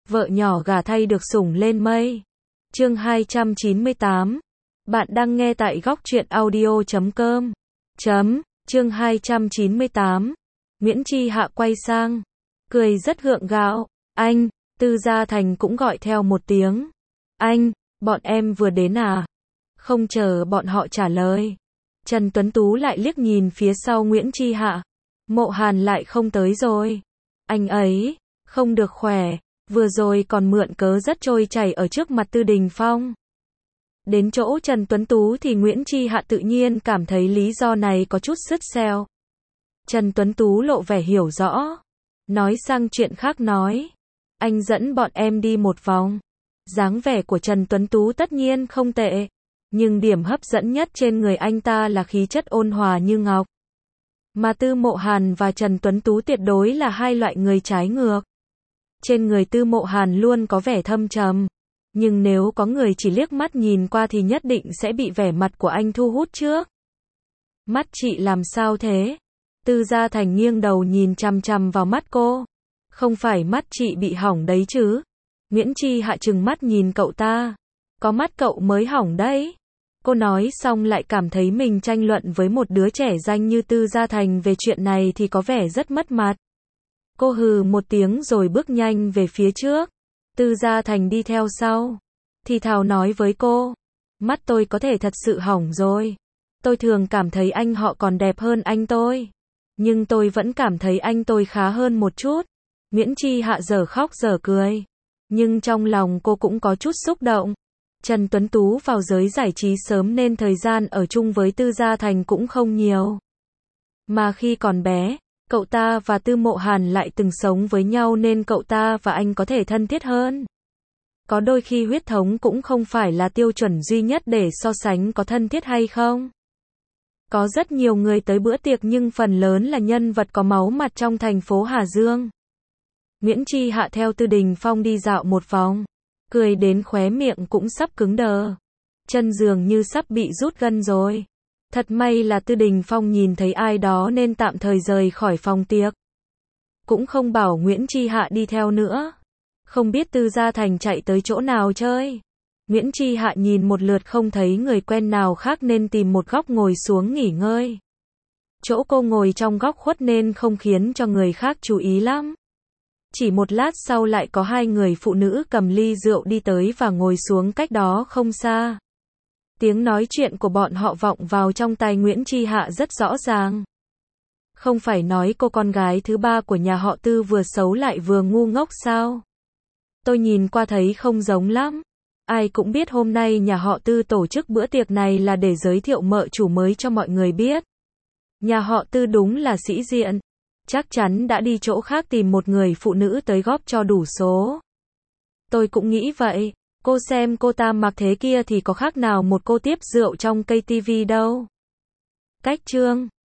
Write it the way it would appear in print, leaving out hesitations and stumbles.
vợ nhỏ gả thay được sủng lên mây. Chương 298. Bạn đang nghe tại góc truyện audio.com. Chương 298. Nguyễn Chi Hạ quay sang, cười rất gượng gạo. Anh, Tư Gia Thành cũng gọi theo một tiếng. Anh, bọn em vừa đến à? Không chờ bọn họ trả lời, Trần Tuấn Tú lại liếc nhìn phía sau Nguyễn Chi Hạ. Mộ Hàn lại không tới rồi. Anh ấy không được khỏe, vừa rồi còn mượn cớ rất trôi chảy ở trước mặt Tư Đình Phong. Đến chỗ Trần Tuấn Tú thì Nguyễn Chi Hạ tự nhiên cảm thấy lý do này có chút sứt seo. Trần Tuấn Tú lộ vẻ hiểu rõ, nói sang chuyện khác nói, anh dẫn bọn em đi một vòng. Dáng vẻ của Trần Tuấn Tú tất nhiên không tệ, nhưng điểm hấp dẫn nhất trên người anh ta là khí chất ôn hòa như ngọc. Mà Tư Mộ Hàn và Trần Tuấn Tú tuyệt đối là hai loại người trái ngược. Trên người Tư Mộ Hàn luôn có vẻ thâm trầm, nhưng nếu có người chỉ liếc mắt nhìn qua thì nhất định sẽ bị vẻ mặt của anh thu hút trước. Mắt chị làm sao thế? Tư Gia Thành nghiêng đầu nhìn chằm chằm vào mắt cô. Không phải mắt chị bị hỏng đấy chứ? Nguyễn Chi Hạ trừng mắt nhìn cậu ta. Có mắt cậu mới hỏng đấy. Cô nói xong lại cảm thấy mình tranh luận với một đứa trẻ danh như Tư Gia Thành về chuyện này thì có vẻ rất mất mặt. Cô hừ một tiếng rồi bước nhanh về phía trước. Tư Gia Thành đi theo sau, thì thào nói với cô, mắt tôi có thể thật sự hỏng rồi. Tôi thường cảm thấy anh họ còn đẹp hơn anh tôi, nhưng tôi vẫn cảm thấy anh tôi khá hơn một chút. Nguyễn Chi Hạ dở khóc dở cười, nhưng trong lòng cô cũng có chút xúc động. Trần Tuấn Tú vào giới giải trí sớm nên thời gian ở chung với Tư Gia Thành cũng không nhiều. Mà khi còn bé, cậu ta và Tư Mộ Hàn lại từng sống với nhau nên cậu ta và anh có thể thân thiết hơn. Có đôi khi huyết thống cũng không phải là tiêu chuẩn duy nhất để so sánh có thân thiết hay không. Có rất nhiều người tới bữa tiệc nhưng phần lớn là nhân vật có máu mặt trong thành phố Hà Dương. Nguyễn Chi Hạ theo Tư Đình Phong đi dạo một vòng, cười đến khóe miệng cũng sắp cứng đờ. Chân dường như sắp bị rút gân rồi. Thật may là Tư Đình Phong nhìn thấy ai đó nên tạm thời rời khỏi phòng tiệc. Cũng không bảo Nguyễn Chi Hạ đi theo nữa. Không biết Tư Gia Thành chạy tới chỗ nào chơi. Nguyễn Chi Hạ nhìn một lượt không thấy người quen nào khác nên tìm một góc ngồi xuống nghỉ ngơi. Chỗ cô ngồi trong góc khuất nên không khiến cho người khác chú ý lắm. Chỉ một lát sau lại có hai người phụ nữ cầm ly rượu đi tới và ngồi xuống cách đó không xa. Tiếng nói chuyện của bọn họ vọng vào trong tai Nguyễn Chi Hạ rất rõ ràng. Không phải nói cô con gái thứ ba của nhà họ Tư vừa xấu lại vừa ngu ngốc sao? Tôi nhìn qua thấy không giống lắm. Ai cũng biết hôm nay nhà họ Tư tổ chức bữa tiệc này là để giới thiệu mợ chủ mới cho mọi người biết. Nhà họ Tư đúng là sĩ diện. Chắc chắn đã đi chỗ khác tìm một người phụ nữ tới góp cho đủ số. Tôi cũng nghĩ vậy. Cô xem cô ta mặc thế kia thì có khác nào một cô tiếp rượu trong cây tivi đâu. Cách chương